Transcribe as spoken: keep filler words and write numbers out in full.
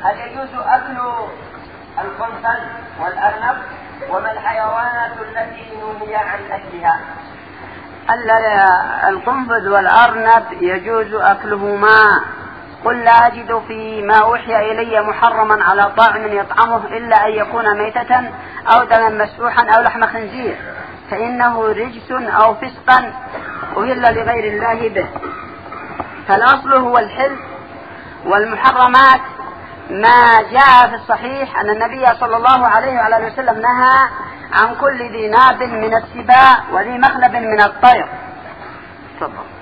هل يجوز أكل القنفذ والأرنب؟ وما الحيوانات التي نهي عن أكلها؟ القنفذ والأرنب يجوز أكلهما. قل لا أجد فيما أوحي إلي محرما على طاعم يطعمه إلا أن يكون ميتة أو دما مسفوحا أو لحم خنزير فإنه رجس أو فسقا أهل لغير الله به. فالأصل هو الحل، والمحرمات ما جاء في الصحيح أن النبي صلى الله عليه وعلى وسلم نهى عن كل ذي ناب من السباع وذي مخلب من الطير. تفضل.